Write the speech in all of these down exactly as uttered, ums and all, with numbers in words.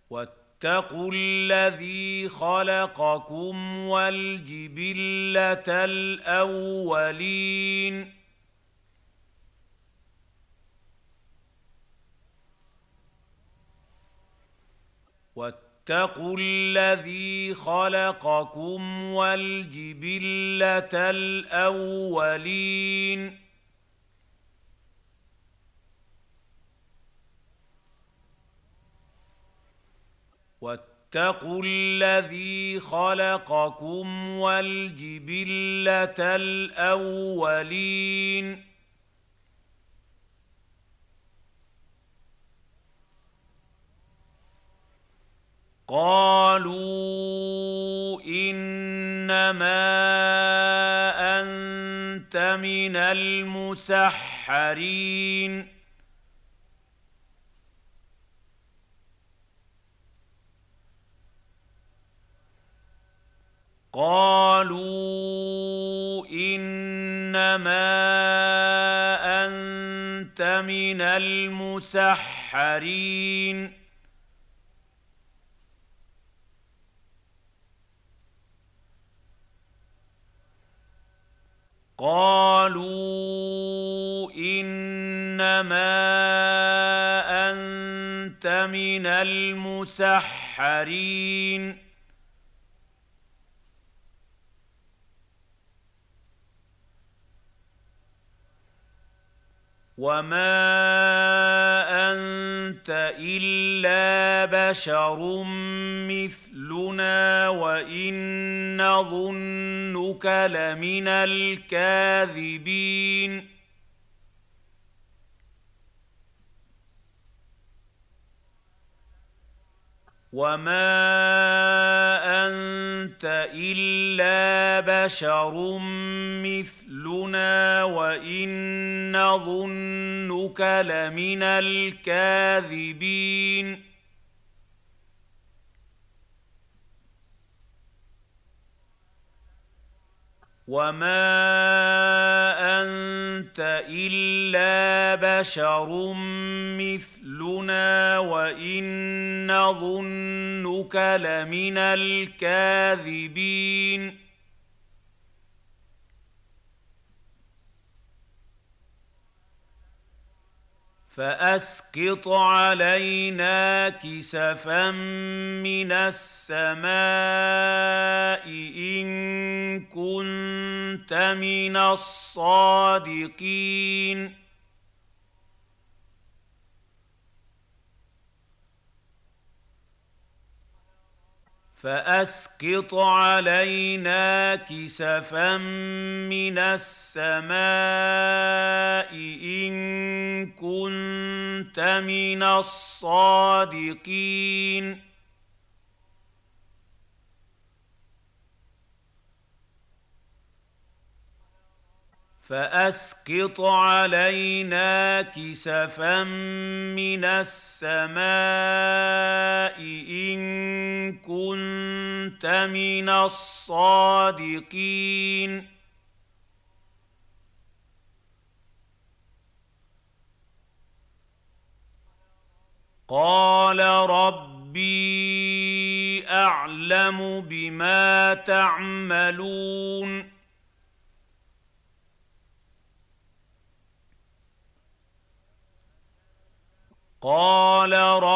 واتقوا الذي خلقكم والجبلة الأولين واتقوا الذي خلقكم والجبلة الأولين واتقوا الذي خلقكم والجبلة الأولين قالوا إنما أنت من المسحرين قالوا إنما أنت من المسحرين قالوا إنما أنت من المسحرين وما أنت إلا بشر مثلنا وإن نظنك لمن الكاذبين وما أنت إلا بشر مثلنا وإن نظنك لمن الكاذبين وما أنت إلا بشر مثلنا وإن نظنك لمن الكاذبين فأسقط علينا كسفا من السماء إن كنت من الصادقين فأسقط علينا كسفا من السماء إن كنت من الصادقين فأسقط علينا كسفا من السماء إن كنت من الصادقين قال ربي أعلم بما تعملون قال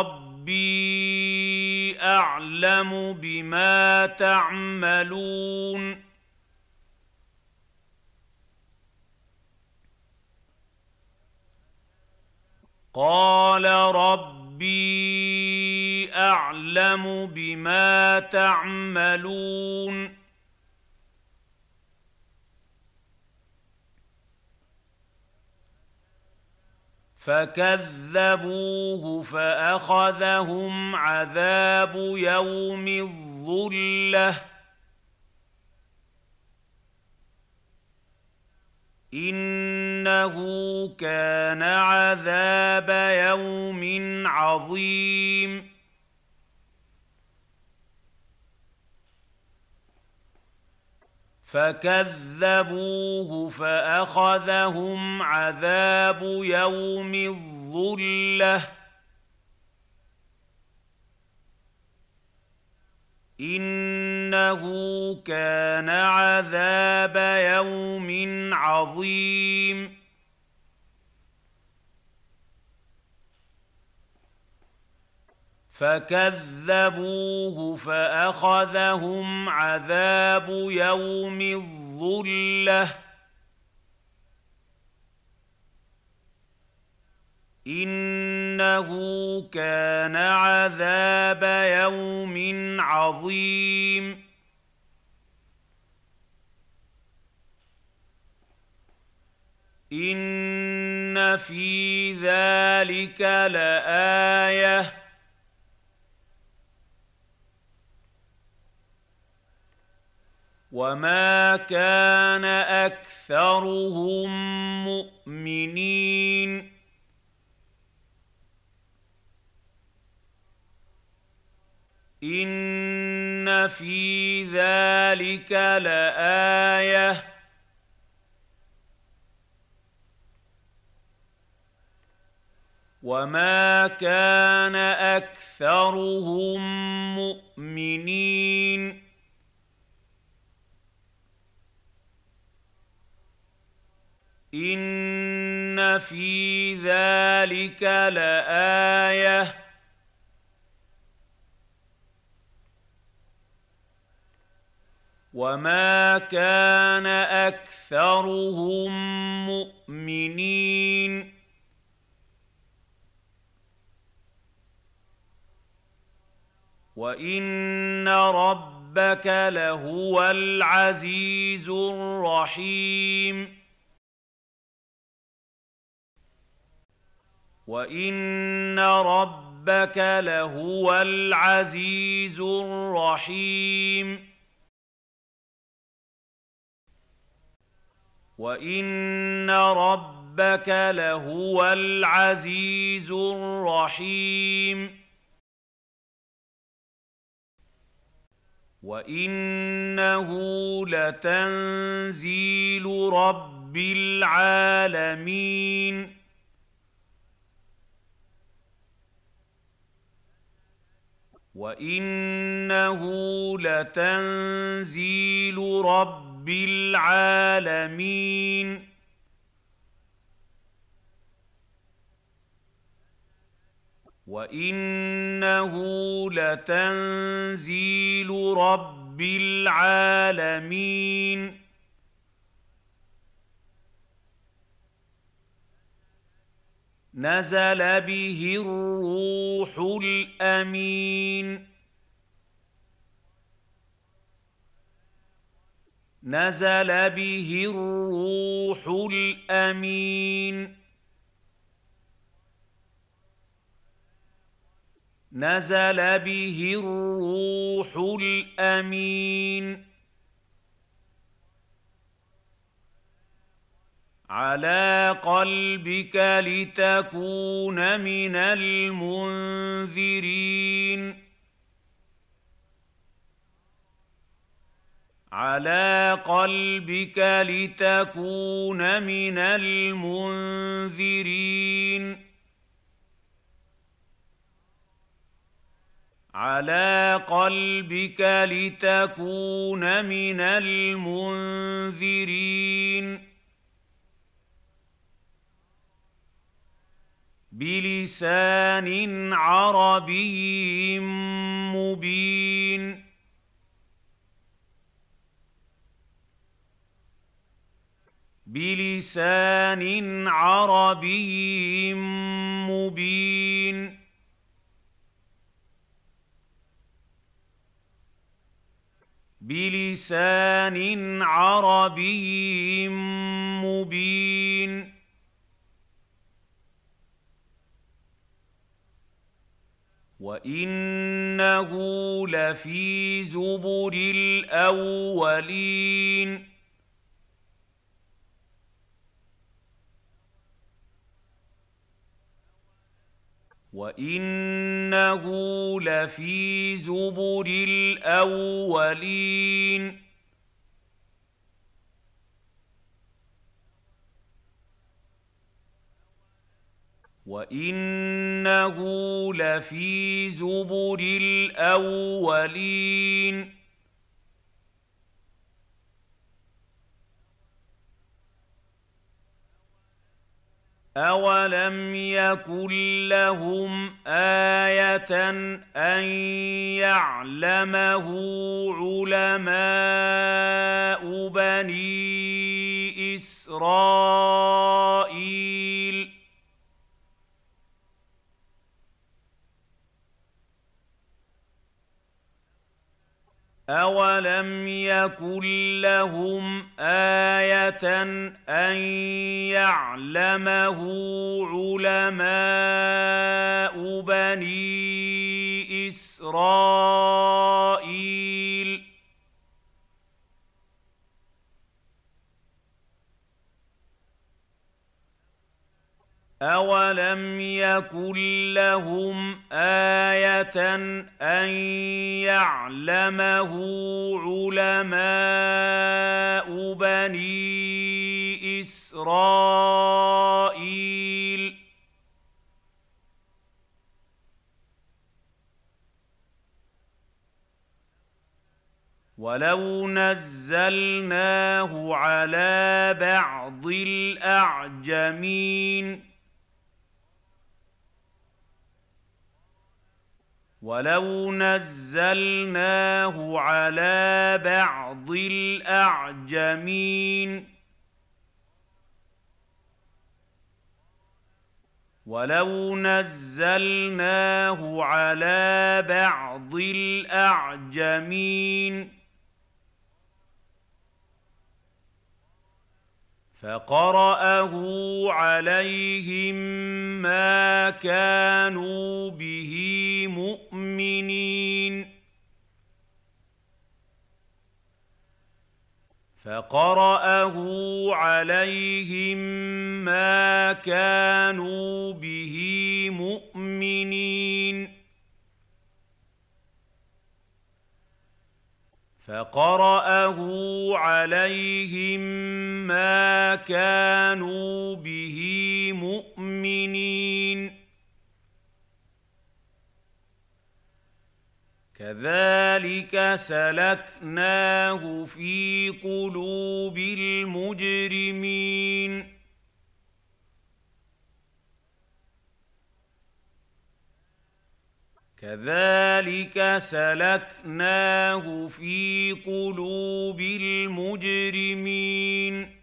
ربي أعلم بما تعملون قال ربي أعلم بما تعملون فكذبوه فأخذهم عذاب يوم الظلة إنه كان عذاب يوم عظيم فكذبوه فأخذهم عذاب يوم الظلة إنه كان عذاب يوم عظيم فكذبوه فأخذهم عذاب يوم الظلة إنه كان عذاب يوم عظيم إن في ذلك لآية وما كان أكثرهم مؤمنين إن في ذلك لآية وما كان أكثرهم مؤمنين إن في ذلك لآية وما كان أكثرهم مؤمنين وإن ربك لهو العزيز الرحيم وإن ربك لهو العزيز الرحيم وإن ربك لهو العزيز الرحيم وإنه لتنزيل رب العالمين وإنه لتنزيل رب العالمين وإنه لتنزيل رب العالمين نزل به الروح الأمين نزل به الروح الأمين نزل به الروح الأمين على قلبك لتكون من المنذرين على قلبك لتكون من المنذرين على قلبك لتكون من المنذرين بلسان عربي مبين بلسان عربي مبين بلسان عربي مبين وإنه لفي زبر الأولين وإنه لفي زبر الأولين وإنه لفي زبر الأولين أولم يكن لهم آية أن يعلمه علماء بني إسرائيل أولم يكن لهم آية أن يعلمه علماء بني إسرائيل أولم يكن لهم آية أن يعلمه علماء بني إسرائيل ولو نزلناه على بعض الأعجمين ولو نزلناه على بعض الأعجمين ولو نزلناه على بعض الأعجمين فقرأه عليهم ما كانوا به مؤمنين فقرأه عليهم ما كانوا به مؤمنين فقرأه عليهم ما كانوا به مؤمنين كذلك سلكناه في قلوب المجرمين كذلك سلكناه في قلوب المجرمين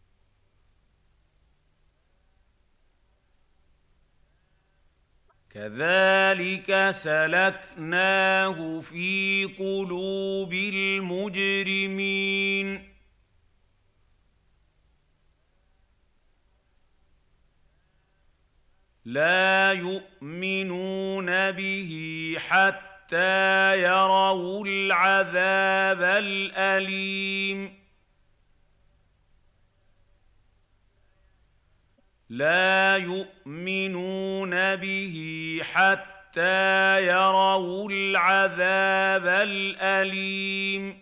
كذلك سلكناه في قلوب المجرمين لا يؤمنون به حتى يروا العذاب الأليم لا يؤمنون به حتى يروا العذاب الأليم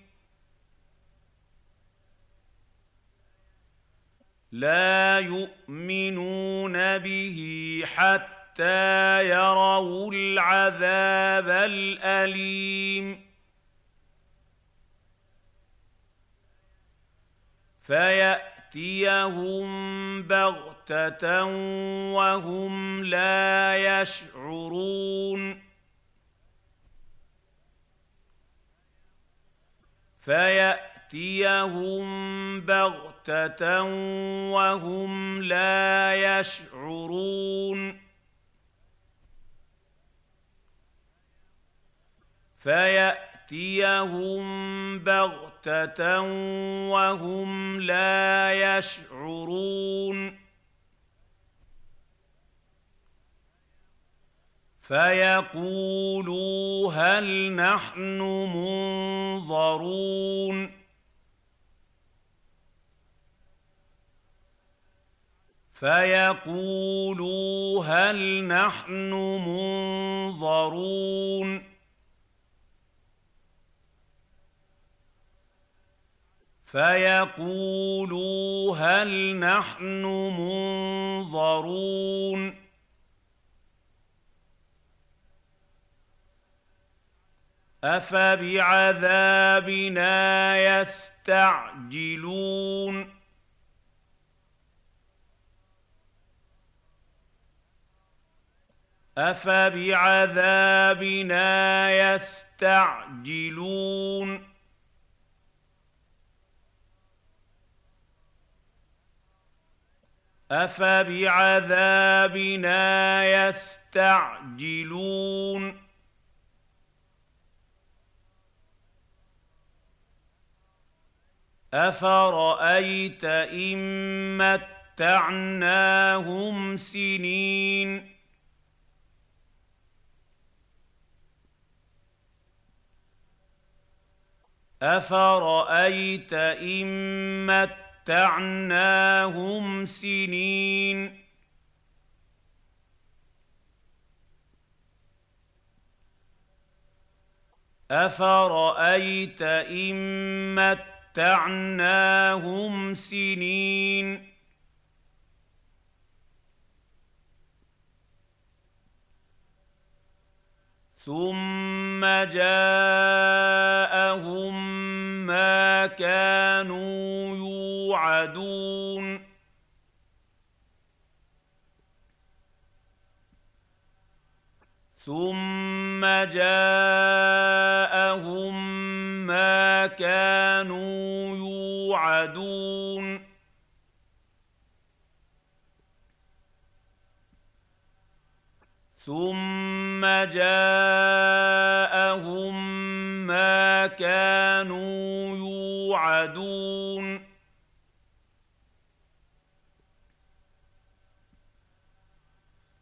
لا يؤمنون به حتى يروا العذاب الأليم فيأتيهم بغتة وهم لا يشعرون فيأتيهم بغتة وهم لا يشعرون فيأتيهم بغتة وهم لا يشعرون فيقولوا هل نحن منظرون فيقولوا هل نحن منظرون فيقولوا هل نحن منظرون أفبعذابنا يستعجلون أفبعذابنا يستعجلون أفبعذابنا يستعجلون أفرأيت إن متعناهم سنين أفرأيت إن متعناهم سنين أفرأيت إن متعناهم سنين ثم جاءهم ما كانوا يوعدون ثم جاءهم ما كانوا يوعدون ثم جاءهم ما كانوا يوعدون